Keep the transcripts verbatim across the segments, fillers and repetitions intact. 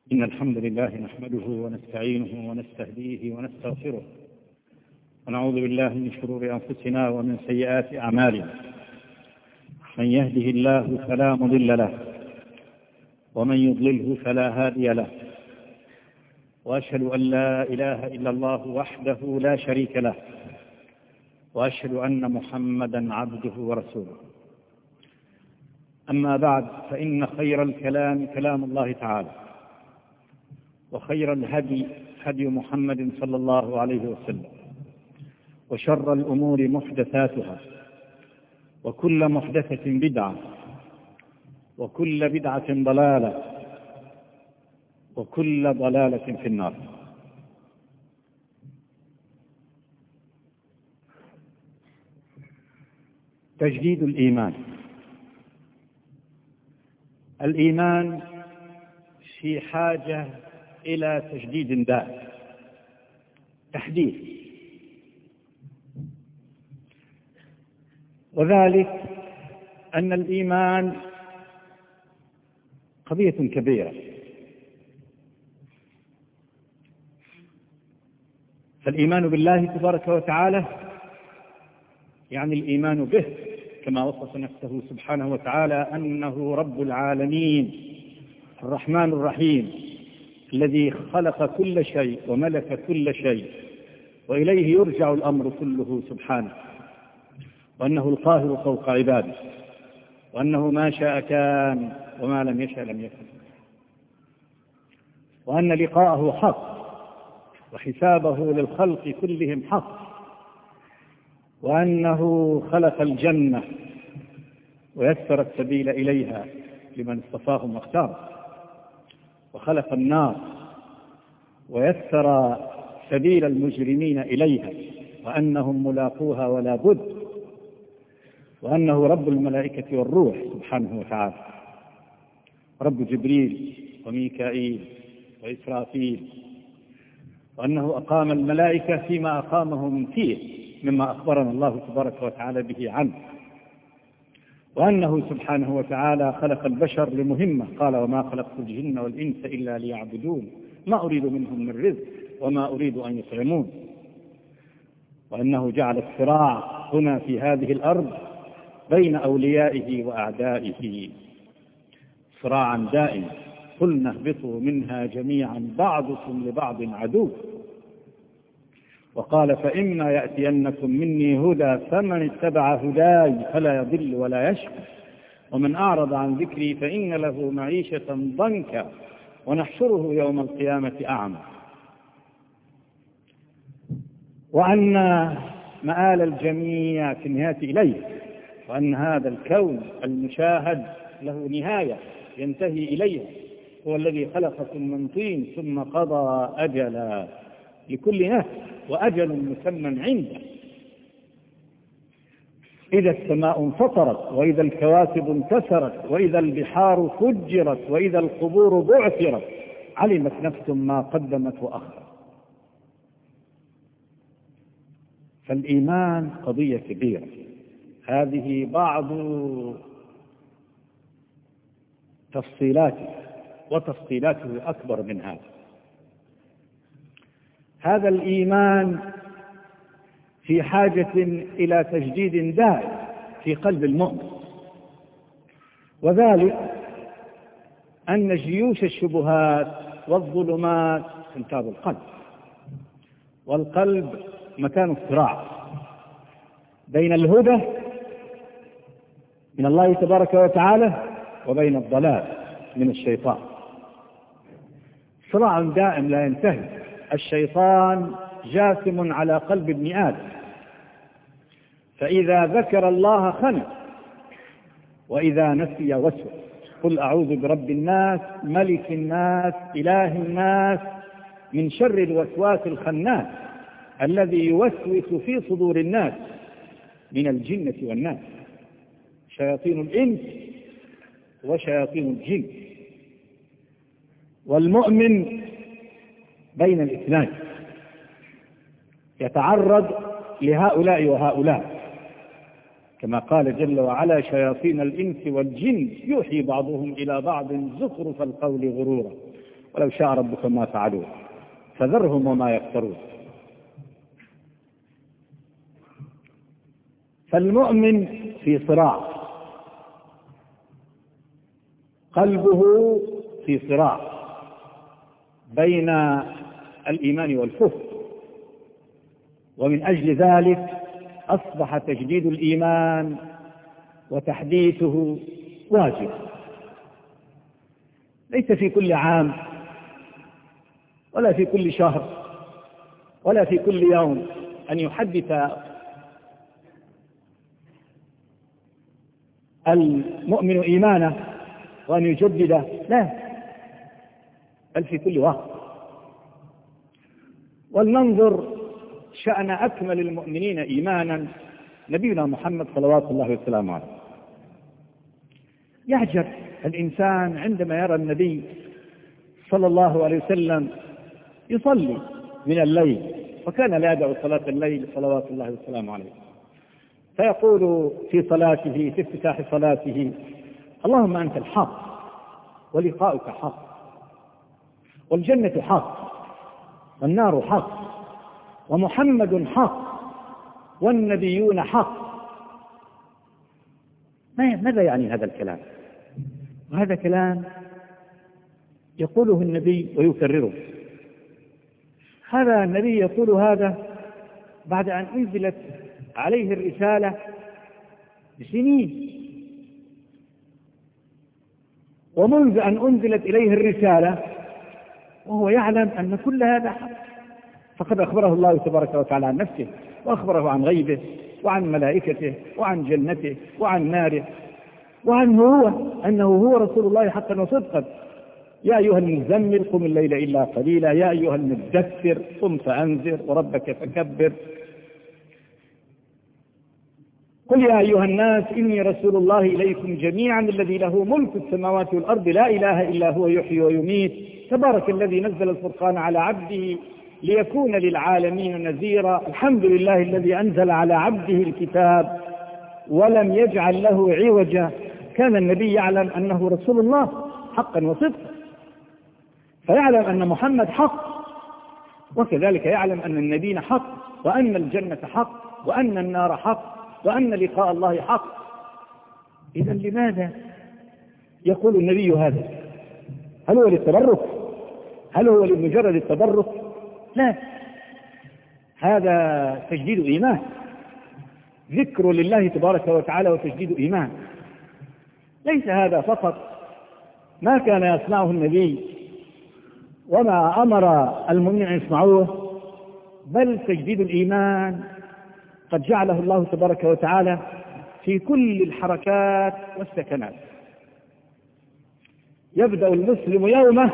إن الحمد لله نحمده ونستعينه ونستهديه ونستغفره، ونعوذ بالله من شرور أنفسنا ومن سيئات أعمالنا. من يهده الله فلا مضل له، ومن يضلله فلا هادي له، وأشهد أن لا إله إلا الله وحده لا شريك له، وأشهد أن محمدا عبده ورسوله. أما بعد، فإن خير الكلام كلام الله تعالى، وخير الهدي هدي محمد صلى الله عليه وسلم، وشر الأمور محدثاتها، وكل محدثة بدعة، وكل بدعة ضلالة، وكل ضلالة في النار. تجديد الإيمان. الإيمان في حاجة إلى تجديد دائم، تحديث، وذلك أن الإيمان قضية كبيرة. فالإيمان بالله تبارك وتعالى يعني الإيمان به كما وصف نفسه سبحانه وتعالى أنه رب العالمين الرحمن الرحيم الذي خلق كل شيء وملك كل شيء، وإليه يرجع الأمر كله سبحانه، وأنه القاهر فوق عباده، وأنه ما شاء كان وما لم يشأ لم يكن، وأن لقاءه حق، وحسابه للخلق كلهم حق، وأنه خلق الجنة ويسر السبيل إليها لمن اصطفاهم واختاره، وخلق النار ويسر سبيل المجرمين إليها، وأنهم ملاقوها ولا بد، وأنه رب الملائكة والروح سبحانه وتعالى، رب جبريل وميكائيل وإسرافيل، وأنه أقام الملائكة فيما أقامهم فيه مما أخبرنا الله تبارك وتعالى به عنه، وأنه سبحانه وتعالى خلق البشر لمهمة، قال: وما خلقت الجن والإنس إلا ليعبدون ما أريد منهم من رزق وما أريد أن يطعمون، وأنه جعل الصراع هنا في هذه الأرض بين أوليائه وأعدائه صراعا دائما، قلنا اهبطوا منها جميعا بعضكم لبعض عدو، وقال: فإما يأتينكم مني هدى فمن اتبع هداي فلا يضل ولا يشقى، ومن أعرض عن ذكري فإن له معيشة ضنكا ونحشره يوم القيامة أعمى، وأن مآل الجميع في النهاية إليه، وأن هذا الكون المشاهد له نهاية ينتهي إليها، هو الذي خلقكم من طين ثم قضى أجلا لكل نفس وأجل مسمى عنده، إذا السماء انفطرت، وإذا الكواكب انكسرت، وإذا البحار فجرت، وإذا القبور بعثرت، علمت نفس ما قدمت وأخرت. فالإيمان قضية كبيرة، هذه بعض تفصيلاته، وتفصيلاته أكبر من هذا. هذا الإيمان في حاجة إلى تجديد دائم في قلب المؤمن، وذلك أن جيوش الشبهات والظلمات تنتاب القلب، والقلب مكان الصراع بين الهدى من الله تبارك وتعالى وبين الضلال من الشيطان، صراع دائم لا ينتهي. الشيطان جاثم على قلب ابن آدم، فإذا ذكر الله خنع، وإذا نسي وسوس. قل أعوذ برب الناس ملك الناس إله الناس من شر الوسواس الخناس الذي يوسوس في صدور الناس من الجنة والناس، شياطين الإنس وشياطين الجن. والمؤمن بين الاثنين، يتعرض لهؤلاء وهؤلاء، كما قال جل وعلا: شياطين الإنس والجن يوحي بعضهم إلى بعض زخرف القول غرورا ولو شاء ربك ما فعلوه فذرهم وما يفترون. فالمؤمن في صراع، قلبه في صراع بين الإيمان والكفر، ومن أجل ذلك أصبح تجديد الإيمان وتحديثه واجب. ليس في كل عام ولا في كل شهر ولا في كل يوم أن يحدث المؤمن إيمانه وأن يجدده، لا، بل في كل وقت. ولننظر شأن أكمل المؤمنين إيمانا نبينا محمد صلوات الله وسلامه عليه. يعجب الإنسان عندما يرى النبي صلى الله عليه وسلم يصلي من الليل، وكان لا يدع صلاة الليل صلوات الله وسلامه عليه، فيقول في صلاته في افتتاح صلاته: اللهم أنت الحق ولقاؤك حق، والجنة حق، والنار حق، ومحمد حق، والنبيون حق. ماذا يعني هذا الكلام؟ وهذا كلام يقوله النبي ويكرره. هذا النبي يقول هذا بعد أن أنزلت عليه الرسالة بسنين، ومنذ أن أنزلت إليه الرسالة وهو يعلم أن كل هذا حق، فقد أخبره الله تبارك وتعالى عن نفسه، وأخبره عن غيبه وعن ملائكته وعن جنته وعن ناره، وعنه هو أنه هو رسول الله حقا وصدقا. يا أيها المزمل قم الليل إلا قليلا، يا أيها المدثر قم فأنذر وربك فكبر، قل يا أيها الناس إني رسول الله إليكم جميعا الذي له ملك السماوات والأرض لا إله إلا هو يحيي ويميت، تبارك الذي نزل الفرقان على عبده ليكون للعالمين نذيرا، الحمد لله الذي أنزل على عبده الكتاب ولم يجعل له عوجا. كان النبي يعلم أنه رسول الله حقا وصدقا، فيعلم أن محمد حق، وكذلك يعلم أن النبيين حق، وأن الجنة حق، وأن النار حق، وأن لقاء الله حق. إذا لماذا يقول النبي هذا؟ هل هو للتبرك؟ هل هو لمجرد التبرك؟ لا، هذا تجديد إيمان، ذكر لله تبارك وتعالى وتجديد إيمان. ليس هذا فقط ما كان يصنعه النبي وما أمر المؤمنين أن يصنعوه، بل تجديد الإيمان قد جعله الله تبارك وتعالى في كل الحركات والسكنات. يبدأ المسلم يومه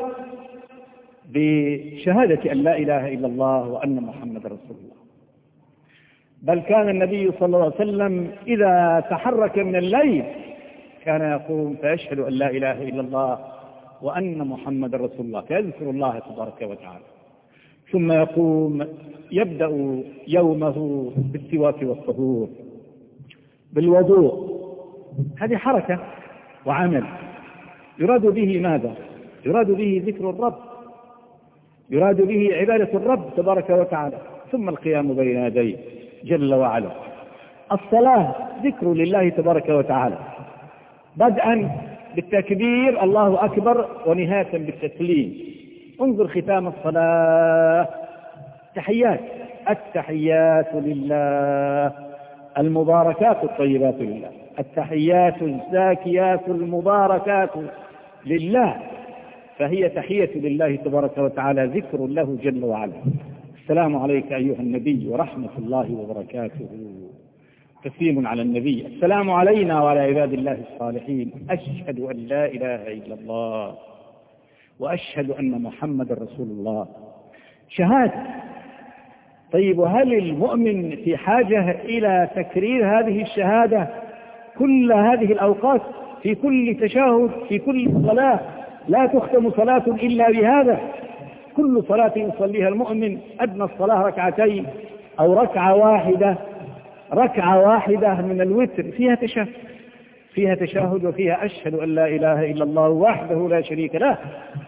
بشهادة أن لا إله إلا الله وأن محمد رسول الله، بل كان النبي صلى الله عليه وسلم إذا تحرك من الليل كان يقوم فيشهد أن لا إله إلا الله وأن محمد رسول الله، فيذكر الله تبارك وتعالى، ثم يقوم يبدأ يومه بالسواك والطهور بالوضوء. هذه حركة وعمل يراد به ماذا؟ يراد به ذكر الرب، يراد به عبادة الرب تبارك وتعالى، ثم القيام بين يديه جل وعلا. الصلاة ذكر لله تبارك وتعالى، بدءا بالتكبير الله أكبر ونهاية بالتسليم. انظر ختام الصلاة: تحيات، التحيات لله المباركات الطيبات لله، التحيات الزاكيات المباركات لله، فهي تحية لله تبارك وتعالى، ذكر له جل وعلا. السلام عليك أيها النبي ورحمة الله وبركاته. تسليم على النبي: السلام علينا وعلى عباد الله الصالحين، أشهد أن لا إله إلا الله وأشهد أن محمد رسول الله. شهادة. طيب، وهل المؤمن في حاجة إلى تكرير هذه الشهادة كل هذه الأوقات، في كل تشهد، في كل صلاة؟ لا تختم صلاة إلا بهذا. كل صلاة يصليها المؤمن أدنى الصلاة ركعتين أو ركعة واحدة، ركعة واحدة من الوتر فيها تشهد، فيها تشهد وفيها أشهد أن لا إله إلا الله وحده لا شريك له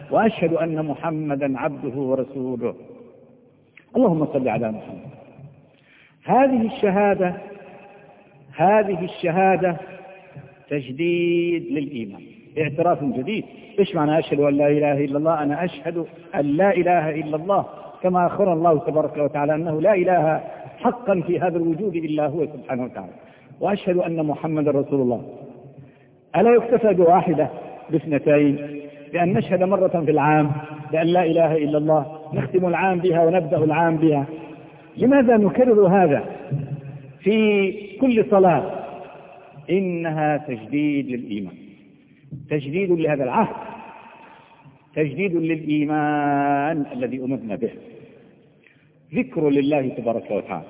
وأشهد أن محمدا عبده ورسوله. اللهم صل على محمد. هذه الشهادة هذه الشهادة تجديد للإيمان، اعتراف جديد. إيش معنى أشهد أن لا إله إلا الله؟ أنا أشهد أن لا إله إلا الله، كما أخبر الله تبارك وتعالى أنه لا إله حقا في هذا الوجود إلا هو سبحانه وتعالى. وأشهد أن محمد رسول الله. ألا يكتفى بواحدة باثنتين، بأن نشهد مرة في العام بأن لا إله إلا الله، نختم العام بها ونبدأ العام بها؟ لماذا نكرر هذا في كل صلاة؟ إنها تجديد للإيمان، تجديد لهذا العهد، تجديد للإيمان الذي أمرنا به. ذكر لله تبارك وتعالى،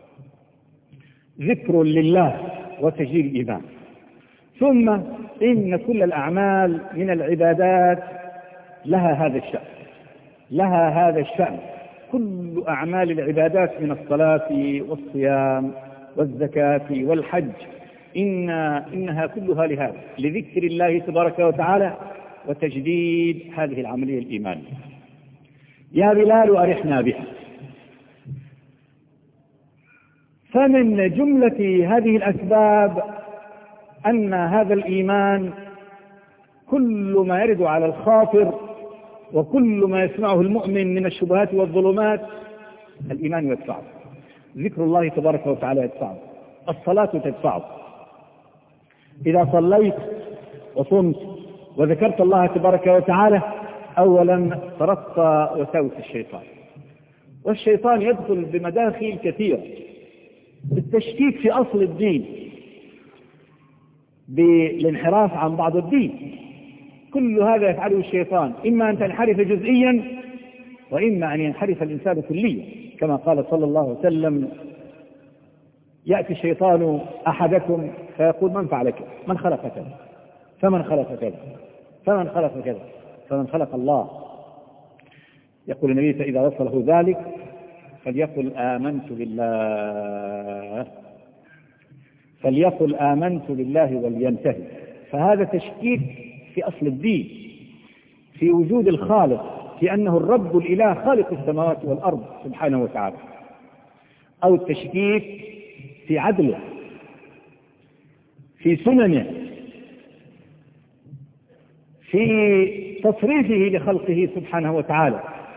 ذكر لله وتجديد الإيمان. ثم إن كل الأعمال من العبادات لها هذا الشأن، لها هذا الشأن. كل أعمال العبادات من الصلاة والصيام والزكاة والحج إن إنها كلها لهذا، لذكر الله تبارك وتعالى وتجديد هذه العملية الإيمانية. يا بلال أرحنا بها. فمن جملة هذه الأسباب أن هذا الإيمان كل ما يرد على الخاطر وكل ما يسمعه المؤمن من الشبهات والظلمات الإيمان يدفعه، ذكر الله تبارك وتعالى يدفعه، الصلاة تدفعه. إذا صليت وصمت وذكرت الله تبارك وتعالى أولا طردت وساوس الشيطان، والشيطان يدخل بمداخل كثيرة، بالتشكيك في أصل الدين، بالانحراف عن بعض الدين. كل هذا يفعله الشيطان، إما أن تنحرف جزئيا وإما أن ينحرف الإنسان كليا، كما قال صلى الله عليه وسلم: يأتي الشيطان أحدكم فيقول: من فعل كذا؟ من خلق كذا؟ فمن خلق كذا؟ فمن خلق كذا؟ فمن خلق الله. يقول النبي: فإذا وصله ذلك فليقل آمنت بالله، فليقل آمنت بالله ولينتهي. فهذا تشكيك في أصل الدين، في وجود الخالق، في أنه الرب الإله خالق السماوات والأرض سبحانه وتعالى، أو التشكيك في عدله، في سننه، في تصريفه لخلقه سبحانه وتعالى.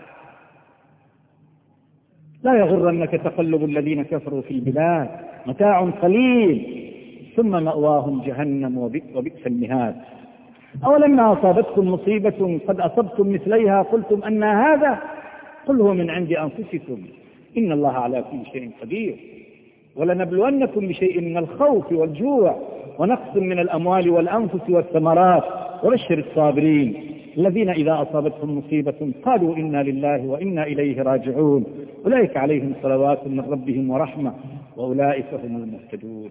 لا يغرنك تقلب الذين كفروا في البلاد، متاع قليل ثم مأواهم جهنم وبئس المهاد. أولما أصابتكم مصيبة قد أصبتم مثليها قلتم أن هذا؟ قل هو من عند أنفسكم إن الله على كل شيء قدير. ولنبلونكم بشيء من الخوف والجوع ونقص من الأموال والأنفس والثمرات وبشر الصابرين الذين إذا أصابتهم مصيبة قالوا إنا لله وإنا إليه راجعون أولئك عليهم صلوات من ربهم ورحمة وأولئك هم المهتدون.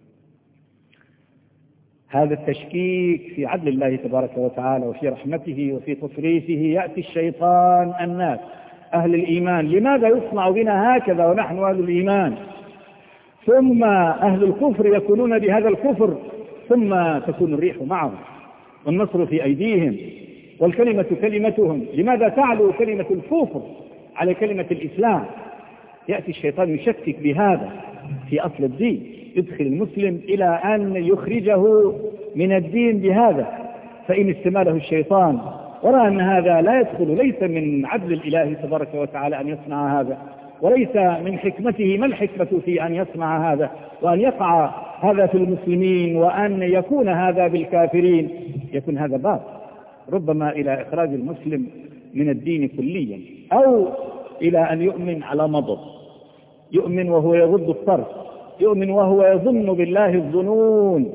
هذا التشكيك في عدل الله تبارك وتعالى وفي رحمته وفي تصريفه. يأتي الشيطان الناس أهل الإيمان: لماذا يصنع بنا هكذا ونحن أهل الإيمان؟ ثم أهل الكفر يكونون بهذا الكفر، ثم تكون الريح معهم والنصر في أيديهم والكلمة كلمتهم. لماذا تعلو كلمة الكفر على كلمة الإسلام؟ يأتي الشيطان يشكك بهذا في أصل الدين، يدخل المسلم إلى أن يخرجه من الدين بهذا. فإن استماله الشيطان ورأى أن هذا لا يدخل، ليس من عدل الإله تبارك وتعالى أن يصنع هذا، وليس من حكمته. ما الحكمة في أن يصنع هذا وأن يقع هذا في المسلمين وأن يكون هذا بالكافرين؟ يكون هذا باب ربما إلى إخراج المسلم من الدين كليا، أو إلى أن يؤمن على مضض، يؤمن وهو يغض الطرف، يؤمن وهو يظن بالله الظنون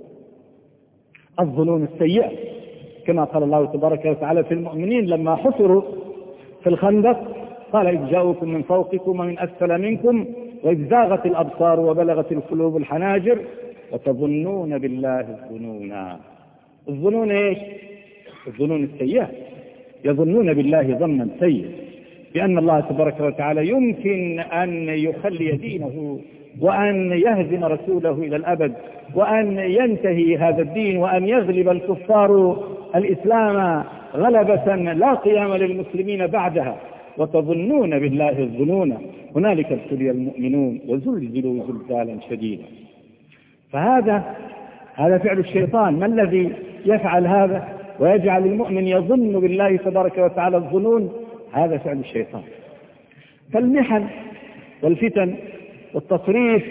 الظنون السيئة، كما قال الله تبارك وتعالى في المؤمنين لما حصروا في الخندق: قال: إذ جاءوكم من فوقكم ومن أسفل منكم وإذ زاغت الأبصار وبلغت القلوب الحناجر وتظنون بالله الظنونا. الظنون إيش؟ الظنون السيئة، يظنون بالله ظنا سيئا، بأن الله تبارك وتعالى يمكن أن يخلي دينه وأن يهزم رسوله إلى الأبد وأن ينتهي هذا الدين وأن يغلب الكفار الإسلام غلبة لا قيام للمسلمين بعدها، وتظنون بالله الظنون، هنالك ابتلي المؤمنون وزلزلوا زلزالا شديدا. فهذا هذا فعل الشيطان. ما الذي يفعل هذا ويجعل المؤمن يظن بالله تبارك وتعالى الظنون؟ هذا فعل الشيطان. فالمحن والفتن والتصريف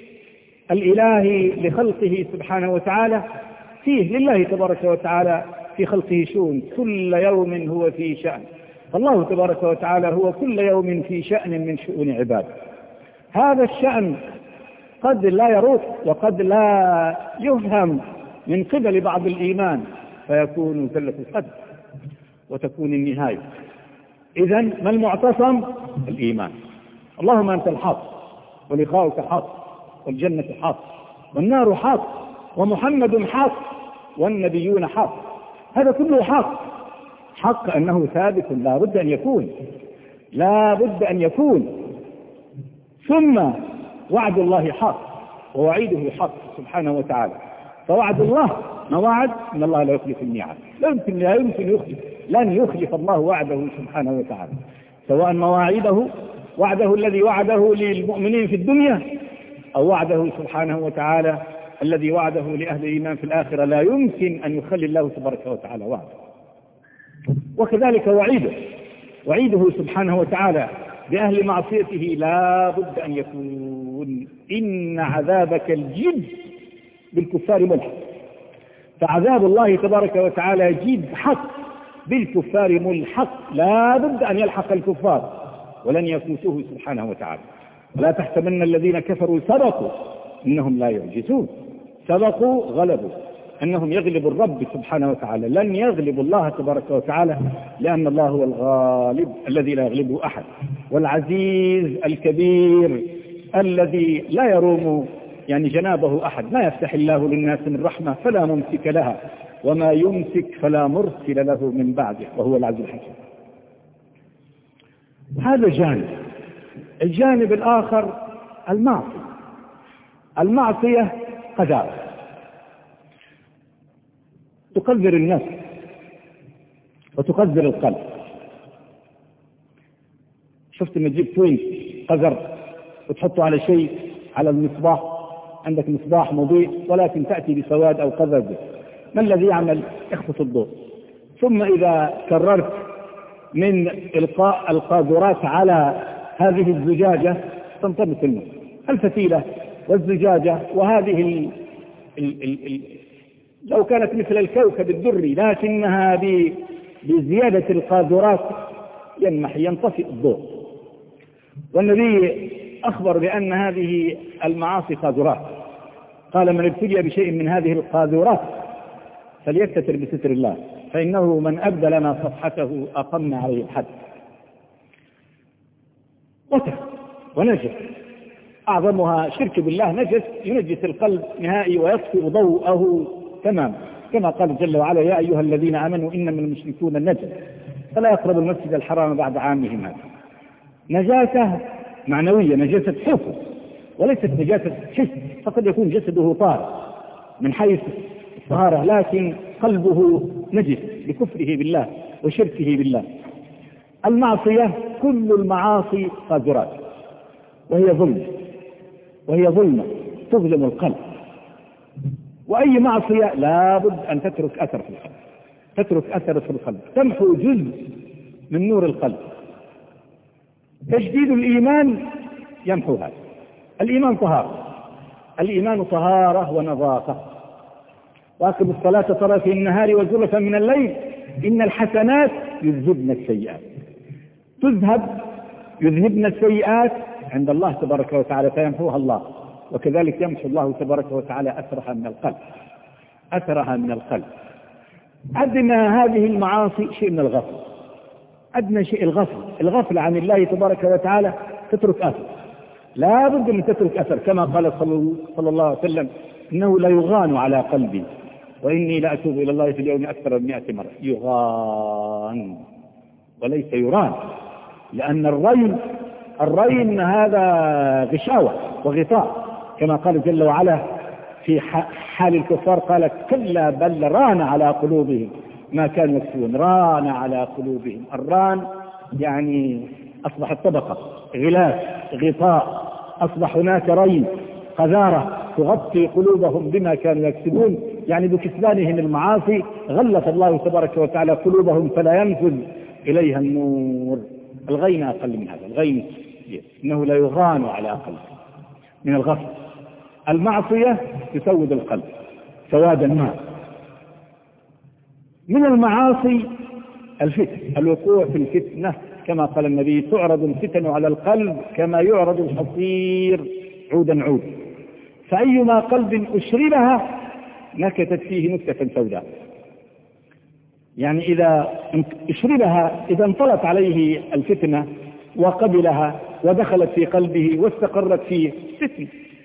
الإلهي لخلقه سبحانه وتعالى فيه لله تبارك وتعالى في خلقه شؤون، كل يوم هو في شأن. الله تبارك وتعالى هو كل يوم في شأن من شؤون عباده. هذا الشأن قد لا يروح وقد لا يفهم من قبل بعض الإيمان، فيكون زلة القدر وتكون النهاية. إذن ما المعتصم؟ الإيمان. اللهم أنت الحق، ولقاؤك حق، والجنة حق، والنار حق، ومحمد حق، والنبيون حق. هذا كله حق. حق أنه ثابت لا بد أن يكون، لا بد أن يكون. ثم وعد الله حق ووعيده حق سبحانه وتعالى. فوعد الله مواعد ان الله لا يخلف الميعاد، لا يمكن لا يمكن يخلف لن يخلف الله وعده سبحانه وتعالى، سواء مواعيده وعده الذي وعده للمؤمنين في الدنيا او وعده سبحانه وتعالى الذي وعده لأهل الإيمان في الآخرة، لا يمكن أن يخلي الله تبارك وتعالى وعده. وكذلك وعيده وعيده سبحانه وتعالى بأهل معصيته لا بد أن يكون إن عذابك الجد بالكفار ملحق. فعذاب الله تبارك وتعالى جد حق بالكفار ملحق، لا بد أن يلحق الكفار ولن يفوتوه سبحانه وتعالى. ولا تحسبن الذين كفروا سبقوا إنهم لا يعجزون. سبقوا غلبوا، أنهم يغلبوا الرب سبحانه وتعالى، لن يغلبوا الله تبارك وتعالى، لأن الله هو الغالب الذي لا يغلبه أحد، والعزيز الكبير الذي لا يروم يعني جنابه أحد. ما يفتح الله للناس من رحمة فلا ممسك لها، وما يمسك فلا مرسل له من بعده، وهو العزيز الحكيم. هذا جانب. الجانب الآخر المعصية. المعصية قذارة تقذر النفس وتقذر القلب. شفت لما تجيب توينت قذر وتحطه على شيء، على المصباح، عندك مصباح مضيء ولكن تأتي بسواد أو قذر به، ما الذي يعمل؟ يخفض الضوء. ثم إذا كررت من إلقاء القاذورات على هذه الزجاجة تنطبق النور. الفتيلة والزجاجة وهذه ال ال ال ال لو كانت مثل الكوكب الدري لكنها بزيادة القاذورات ينمحي ينطفئ الضوء. والنبي أخبر بأن هذه المعاصي قاذورات، قال من ابتلي بشيء من هذه القاذورات فليستتر بستر الله، فإنه من أبدى لنا صفحته أقمنا عليه الحد. وتر ونجس، أعظمها شرك بالله، نجس ينجس القلب نهائي ويطفئ ضوءه تمام، كما قال جل وعلا يا أيها الذين آمنوا إنما المشركون النجس فلا يقربوا المسجد الحرام بعد عامهم هذا. نجاسة معنوية، نجاسة حفظ وليست نجاسة حس. فقد يكون جسده طاهر من حيث الطهارة لكن قلبه نجس بكفره بالله وشركه بالله. المعصية كل المعاصي قاذورات، وهي ظلم وهي ظلمة تظلم القلب. وأي معصية لا بد أن تترك أثر في القلب، تترك أثر في القلب، تمحو جزء من نور القلب. تجديد الإيمان يمحو هذا. الإيمان طهارة، الإيمان طهارة ونظافة. وأقم الصلاة طرفي النهار وزلفا من الليل إن الحسنات يذهبن السيئات. تذهب يذهبن السيئات عند الله تبارك وتعالى فيمحوها الله، وكذلك يمحو الله تبارك وتعالى أثرها من القلب، أثرها من القلب. أدنى هذه المعاصي شيء من الغفل، أدنى شيء الغفل، الغفل عن الله تبارك وتعالى تترك أثر، لا بد من تترك أثر، كما قال صلى الله عليه وسلم إنه لا يغان على قلبي وإني لأتوب إلى الله في اليوم أكثر من مئة مرة. يغان وليس يران، لأن الرين الرين هذا غشاوة وغطاء، كما قال جل وعلا في حال الكفار قال كلا بل ران على قلوبهم ما كانوا يكسبون، ران على قلوبهم. الران يعني أصبحت طبقة، غلاف، غطاء، أصبح هناك ري، قذارة تغطي قلوبهم بما كانوا يكسبون، يعني بكسبانهم المعاصي غلف الله تبارك وتعالى قلوبهم فلا ينفذ إليها النور. الغين أقل من هذا، الغين إنه لا يغان على قلب من الغفل. المعصية تسود القلب سواد الماء. من المعاصي الفتن، الوقوع في الفتنة، كما قال النبي: تعرض الفتن على القلب كما يعرض الحصير عودا عود، فأيما قلب أشربها نكتت فيه نكتة سوداء. يعني إذا أشربها، إذا انطلت عليه الفتنة وقبلها ودخلت في قلبه واستقرت فيه فتنة،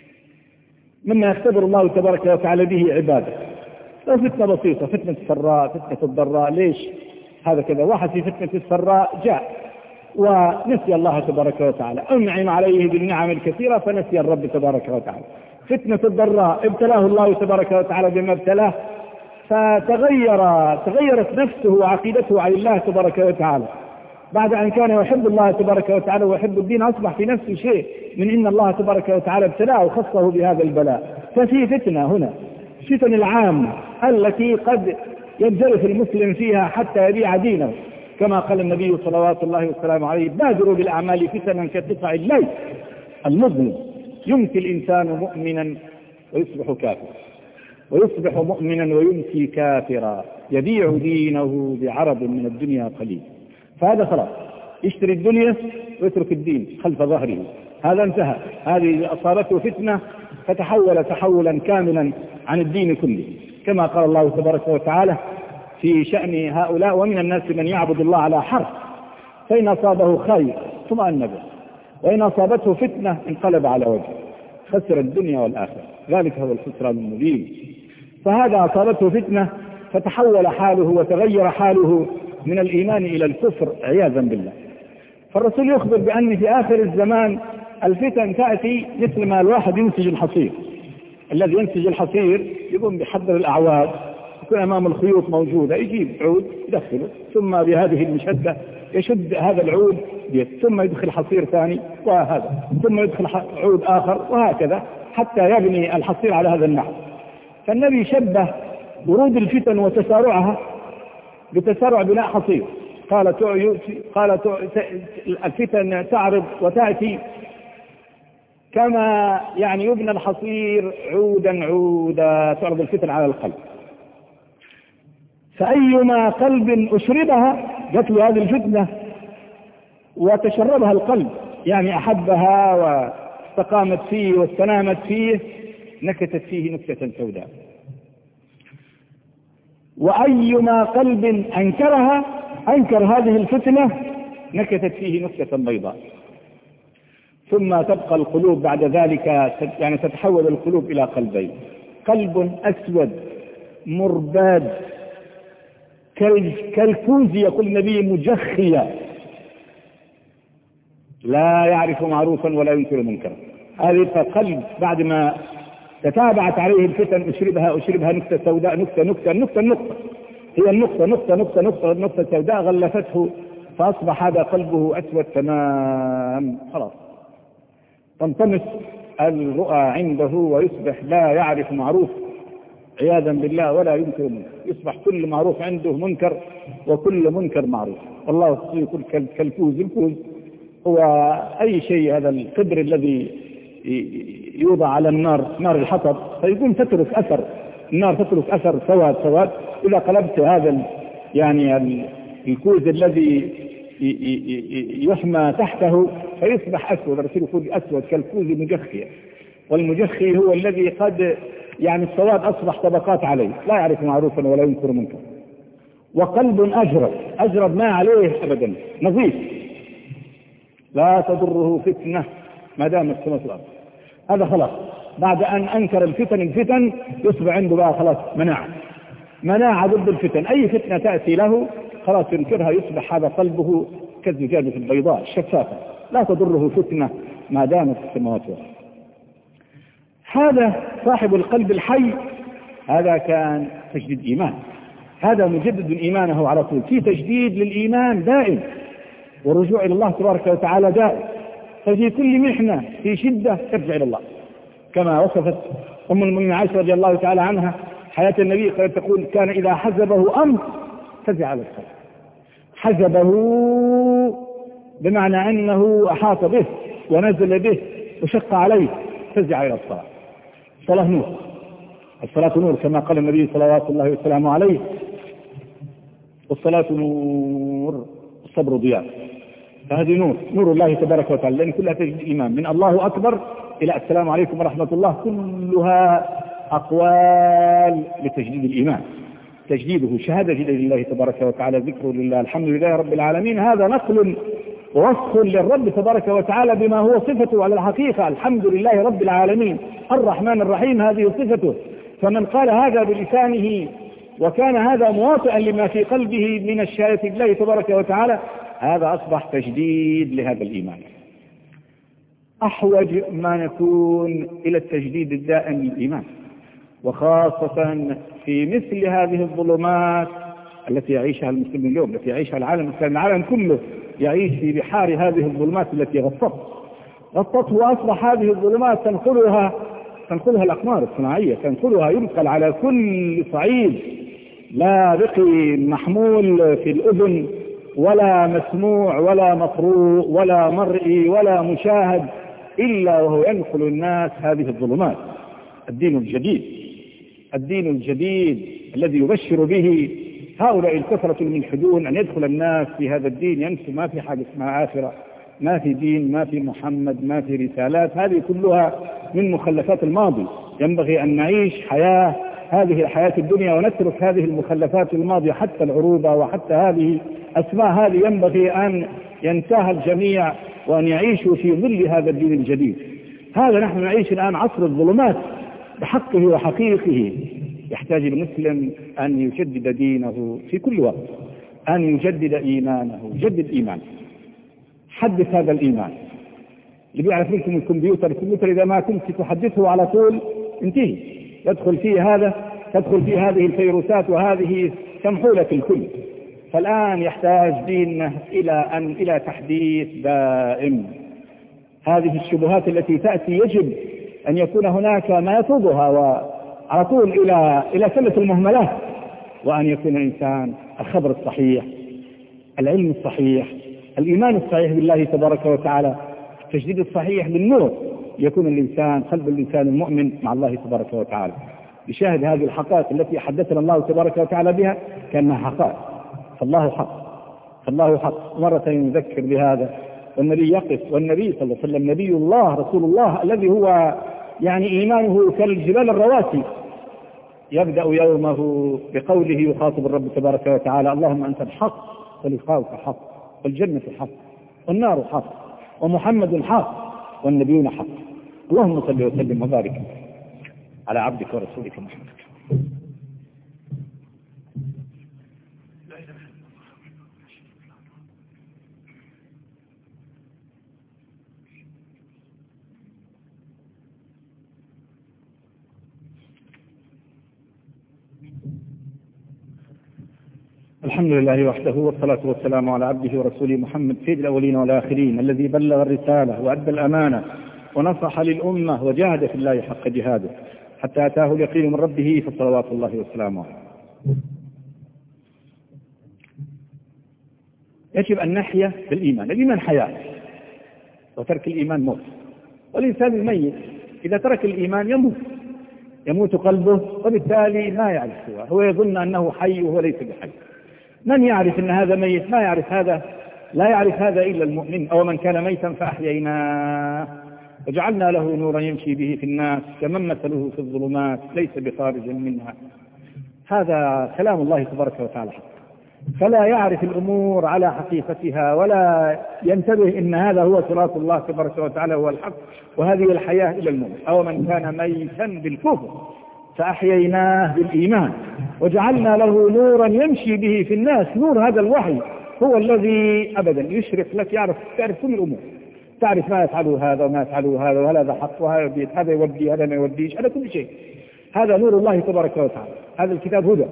مما يختبر الله تبارك وتعالى به عباده. لو فتنة بسيطة، فتنة السراء، فتنة الضراء، ليش هذا كذا؟ واحد في فتنة السراء جاء ونسي الله تبارك وتعالى، أنعم عليه بالنعم الكثيرة فنسي الرب تبارك وتعالى. فتنة الضراء ابتلاه الله تبارك وتعالى بما ابتلاه، فتغير تغيرت نفسه وعقيدته عن الله تبارك وتعالى. بعد أن كان يحب الله تبارك وتعالى ويحب الدين، أصبح في نفسه شيء من إن الله تبارك وتعالى ابتلاه وخصه بهذا البلاء. ففي فتنة هنا، فتن العامة التي قد ينجرف المسلم فيها حتى يبيع دينه، كما قال النبي صلوات الله وسلامه عليه: بادروا بالأعمال فتنا كقطع الليل المظلم، يمسي الإنسان مؤمنا ويصبح كافرا، ويصبح مؤمنا ويمسي كافرا، يبيع دينه بعرض من الدنيا قليل. فهذا خلاص، يشتري الدنيا ويترك الدين خلف ظهره، هذا انتهى. هذه أصابته فتنة فتحول تحولا كاملا عن الدين كله، كما قال الله تبارك وتعالى في شأن هؤلاء: ومن الناس من يعبد الله على حرف، فإن أصابه خير اطمأن به، وإن أصابته فتنة انقلب على وجهه، خسر الدنيا والآخرة، ذلك هو الخسران المبين. فهذا أصابته فتنة فتحول حاله وتغير حاله من الإيمان إلى الكفر عياذا بالله. فالرسول يخبر بأن في آخر الزمان الفتن تأتي مثل ما الواحد ينسج الحصير. الذي ينسج الحصير يقوم بحضر الأعواد، يكون أمام الخيوط موجودة، يجيب عود يدخله، ثم بهذه المشدة يشد هذا العود، ثم يدخل حصير ثاني وهذا، ثم يدخل عود آخر، وهكذا حتى يبني الحصير على هذا النحو. فالنبي شبه ورود الفتن وتسارعها بتسارع بناء حصير. قال قال الفتن تعرض وتأتي كما يعني يبنى الحصير عودا عودا، تعرض الفتن على القلب. فأيما قلب أشربها، جت له هذه الفتنة وتشربها القلب، يعني أحبها واستقامت فيه واستنامت فيه، نكتت فيه نكتة سوداء. وأيما قلب أنكرها، أنكر هذه الفتنة، نكتت فيه نكتة بيضاء. ثم تبقى القلوب بعد ذلك، يعني تتحول القلوب إلى قلبين: قلب أسود مرباد كالكوز، يقول النبي: مجخية لا يعرف معروفا ولا ينكر منكرا. هذه قلب بعد ما تتابعت عليه الفتن أشربها أشربها نكتة سوداء، نكتة نكتة نكتة نكتة، هي النقطة نقطة نقطة نقطة نقطة سوداء غلفته، فأصبح هذا قلبه أسود تمام، خلاص تنطمس الرؤى عنده ويصبح لا يعرف معروف عياذا بالله ولا ينكر منكر، يصبح كل معروف عنده منكر وكل منكر معروف. والله يقول كالكوز. الكوز هو أي شيء، هذا القدر الذي يوضع على النار، نار الحطب، فيقوم تترك أثر، النار تترك أثر سواد سواد. إذا قلبت هذا يعني الكوز الذي يحمى تحته فيصبح أسود، الرسول يقول أسود كالكوز مجخية. والمجخي هو الذي قد يعني السواد أصبح طبقات عليه، لا يعرف معروفا ولا ينكر منكر. وقلب أجرب، أجرب ما عليه أبدا، نظيف، لا تضره فتنة ما دام السماء والأرض. هذا خلاص بعد أن أنكر الفتن الفتن يصبح عنده بقى خلاص مناعة، مناعة ضد الفتن. أي فتنة تأتي له خلاص ينكرها، يصبح هذا قلبه كالزجاجة البيضاء الشفافة، لا تضره فتنة ما دامت السماوات والأرض. هذا صاحب القلب الحي، هذا كان تجديد إيمان، هذا مجدد إيمانه على طول، في تجديد للإيمان دائم، والرجوع إلى الله تبارك وتعالى دائم. ففي كل محنة في شدة ترجع إلى الله، كما وصفت أم المؤمنين عائشة رضي الله تعالى عنها حياة النبي، قالت تقول: كان إذا حزبه أمر فزع على الصلاة. حزبه بمعنى أنه أحاط به ونزل به وشق عليه، فزع إلى الصلاة. الصلاة نور، الصلاة نور كما قال النبي صلوات الله وسلامه عليه: والصلاة نور الصبر ضياء. فهذه نور، نور الله تبارك وتعالى، لأن كلها تجد إيمان، من الله أكبر إلى السلام عليكم ورحمة الله، كلها أقوال لتجديد الإيمان، تجديده شهادة لله تبارك وتعالى، ذكر لله، الحمد لله رب العالمين. هذا نقل ووصف للرب تبارك وتعالى بما هو صفته على الحقيقة، الحمد لله رب العالمين الرحمن الرحيم، هذه صفته. فمن قال هذا بلسانه وكان هذا مواطئا لما في قلبه من الشهادة لله تبارك وتعالى، هذا أصبح تجديد لهذا الإيمان. أحوج ما نكون إلى التجديد الدائم للإيمان، وخاصة في مثل هذه الظلمات التي يعيشها المسلمين اليوم، التي يعيشها العالم الإسلامي، العالم كله يعيش في بحار هذه الظلمات التي غطت غطته، وأصبح هذه الظلمات تنقلها تنقلها الأقمار الصناعية، تنقلها ينقل على كل صعيد، لا بقي محمول في الأذن ولا مسموع ولا مقروء ولا مرئي ولا مشاهد، إلا وهو ينقل الناس هذه الظلمات. الدين الجديد، الدين الجديد الذي يبشر به هؤلاء الكثرة الملحدون أن يدخل الناس في هذا الدين، ينسوا ما في حاجة اسمها آخرة، ما في دين، ما في محمد، ما في رسالات، هذه كلها من مخلفات الماضي. ينبغي أن نعيش حياة هذه الحياة الدنيا ونترك هذه المخلفات الماضية، حتى العروبة وحتى هذه أسماء هذه ينبغي أن ينساها الجميع وأن يعيشوا في ظل هذا الدين الجديد. هذا نحن نعيش الآن عصر الظلمات بحقه وحقيقه. يحتاج المسلم أن يجدد دينه في كل وقت، أن يجدد إيمانه، يجدد إيمانه، حدث هذا الإيمان. اللي بيعرف منكم الكمبيوتر، الكمبيوتر إذا ما كنت تحدثه على طول انتهي، يدخل فيه هذا، تدخل فيه هذه الفيروسات وهذه تمحو لك الكل. فالآن يحتاج ديننا إلى أن إلى تحديث دائم. هذه الشبهات التي تأتي يجب أن يكون هناك ما يطردها وعلى طول إلى إلى سلة المهملات، وأن يكون الإنسان الخبر الصحيح، العلم الصحيح، الإيمان الصحيح بالله تبارك وتعالى، التجديد الصحيح للنور، يكون الإنسان قلب الإنسان المؤمن مع الله تبارك وتعالى، يشاهد هذه الحقائق التي حدثنا الله تبارك وتعالى بها كأنها حقائق. فالله حق، فالله حق، مرة يذكر بهذا والنبي يقف، والنبي صلى الله عليه وسلم نبي الله رسول الله الذي هو يعني إيمانه كالجبال الرواسي، يبدأ يومه بقوله يخاطب الرب تبارك وتعالى: اللهم أنت الحق ولقاؤك حق، والجنة حق، والنار حق، ومحمد حق، والنبيون حق. اللهم صل وسلم وبارك على عبدك ورسولك محمد. الحمد لله وحده، والصلاة والسلام على عبده ورسوله محمد سيد الأولين والآخرين، الذي بلغ الرسالة وأدى الأمانة ونصح للأمة وجاهد في الله حق جهاده حتى أتاه اليقين من ربه، فصلوات الله وسلامه عليه. يجب أن نحيا بالإيمان. الإيمان حياة، وترك الإيمان موت. والإنسان الميت إذا ترك الإيمان يموت، يموت قلبه، وبالتالي ما يعرف هو هو يظن أنه حي وهو ليس بحي. من يعرف أن هذا ميت؟ ما يعرف هذا، لا يعرف هذا إلا المؤمن. أو من كان ميتا فأحييناه وجعلنا له نورا يمشي به في الناس كمن مثله في الظلمات ليس بخارج منها. هذا كلام الله تبارك وتعالى حق. فلا يعرف الأمور على حقيقتها ولا ينتبه إن هذا هو صراط الله تبارك وتعالى هو الحق، وهذه الحياة إلى الموت. أو من كان ميتا بالكفر فأحييناه بالإيمان وجعلنا له نورا يمشي به في الناس. نور هذا الوحي هو الذي أبدا يشرف لك، يعرف تعرف كل الأمور، تعرف ما يفعله هذا وما يفعله هذا، وهذا حق وهذا يبيد، هذا يودي هذا ما يوديش، هذا كل شيء. هذا نور الله تبارك وتعالى. هذا الكتاب هدى،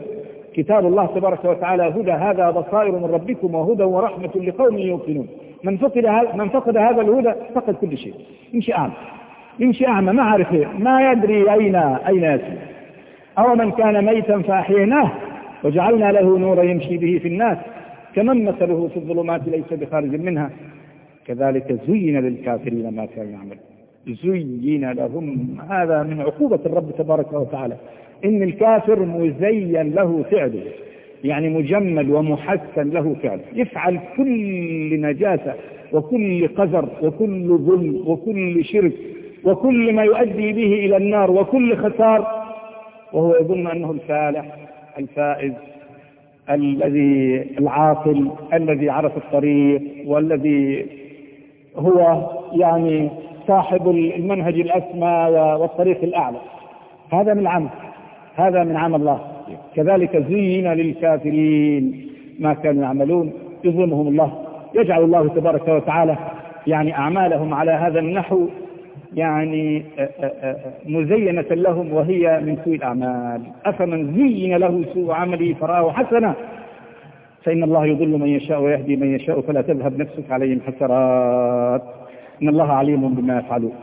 كتاب الله تبارك وتعالى هدى، هذا بصائر من ربكم وهدى ورحمة لقوم يوقنون. من فقد من فقد هذا الهدى فقد كل شيء، يمشي أعمى، يمشي أعمى ما عارف ما يدري أين أين يسير. أو من كان ميتا فأحييناه وجعلنا له نورا يمشي به في الناس كمن مثله في الظلمات ليس بخارج منها كذلك زين للكافرين ما كانوا يعملون. زين لهم، هذا من عقوبة الرب تبارك وتعالى، إن الكافر مزين له فعله، يعني مجمل ومحسن له فعله، يفعل كل نجاسة وكل قذر وكل ظلم وكل شرك وكل ما يؤدي به إلى النار وكل خسار، وهو يظن أنه الفالح الفائز الذي العاقل الذي عرف الطريق والذي هو يعني صاحب المنهج الأسمى والطريق الأعلى. هذا من عمل هذا من عمل الله. كذلك زين للكافرين ما كانوا يعملون، يظلمهم الله، يجعل الله تبارك وتعالى يعني أعمالهم على هذا النحو يعني مزينة لهم وهي من سوء الأعمال. أفمن زين له سوء عمله فرآه حسنا فإن الله يضل من يشاء ويهدي من يشاء فلا تذهب نفسك عليهم حسرات إن الله عليم بما يفعلون.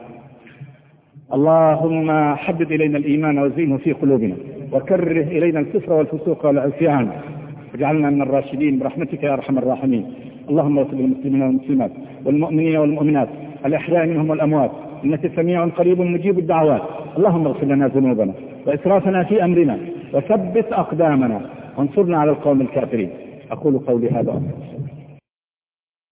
اللهم حبب إلينا الإيمان وزينه في قلوبنا وكره إلينا الكفر والفسوق والعصيان واجعلنا من الراشدين برحمتك يا أرحم الراحمين. اللهم اغفر للمسلمين والمسلمات والمؤمنين والمؤمنات الأحياء منهم والأموات إنك سميع قريب مجيب الدعوات. اللهم اغفر لنا ذنوبنا وإسرافنا في أمرنا وثبت أقدامنا وانصرنا على القوم الكافرين. أقول قولي هذا.